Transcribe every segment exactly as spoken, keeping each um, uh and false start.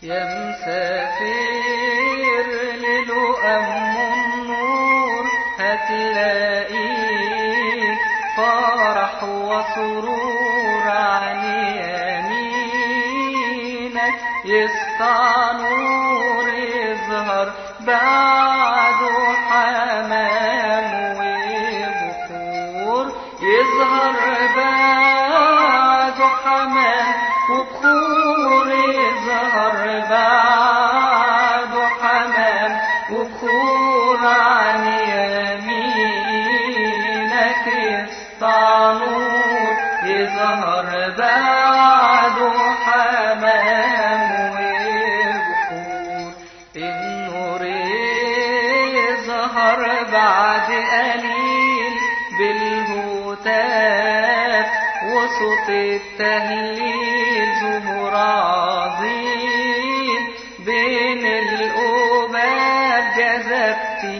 يا مسافر للؤم النور هتلاقيه فرح وسرور عن يمينك، يسطع نور يظهر بعده حمام وبخور، يظهر بعده حمام وبخور، يظهر بعده حمام وبخور عن يمينك، يسطع نور يظهر بعده حمام وبخور. النور يظهر بعد قليل بالهتاف وصوت التهليل، ظهور عظيم بين القباب جذبتي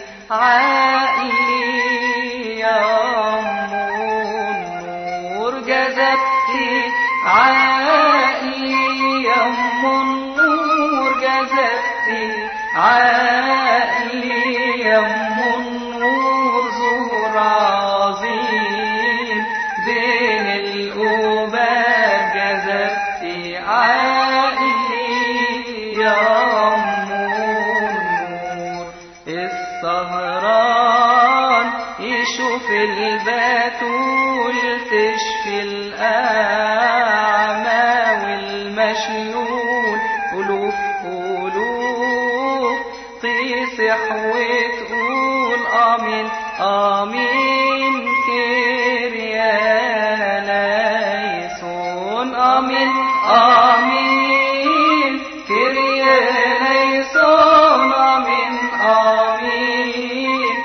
عقلي يا أم النور، جذبتي عقلي يا أم النور، جذبتي عقلي يا أم النور، ظهور عظيم بين القباب جذبتي عقلي يا أم النور. السهران يشوف البتول تشفي الأعمى والمشلول، ألوف ألوف تصح وتقول آمين آمين كرياليسون، آمين آمين كرياليسون، آمين آمين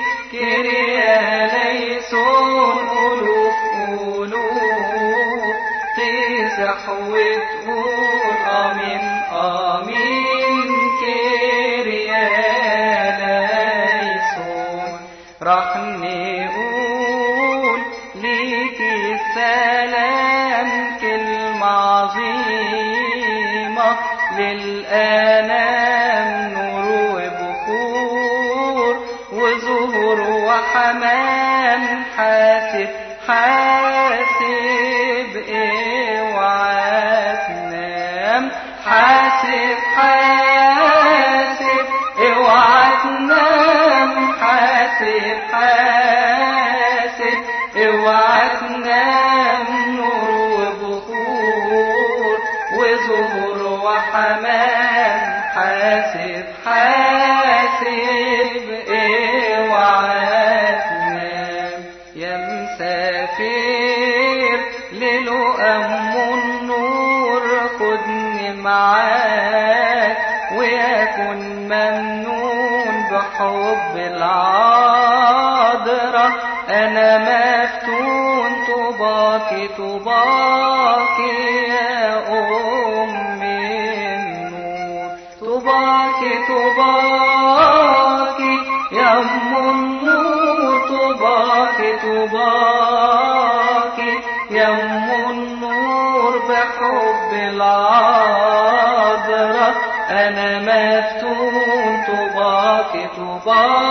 كرياليسون، ألوف ألوف تصح وتقول آمين آمين كرياليسون. راح نقول ليك السلام كلمة عظيمة للأنام، نور وبخور وزهور وحمام، حاسب حاسب اوعى تنام، حاسب حاسب اوعى تنام، حاسب حاسب اوعى تنام، نور وبخور وزهور وحمام، حاسب حاسب اوعى تنام. يا مسافر للؤم النور خدني معاك ويكن ممنون بحب العذراء، أنا مفتون طوباكي طوباكي يا أم النور، طوباكي طوباكي يا أم النور، طوباكي طوباكي يا أم النور بحب العذراء، أنا مفتون طوباكي طوباكي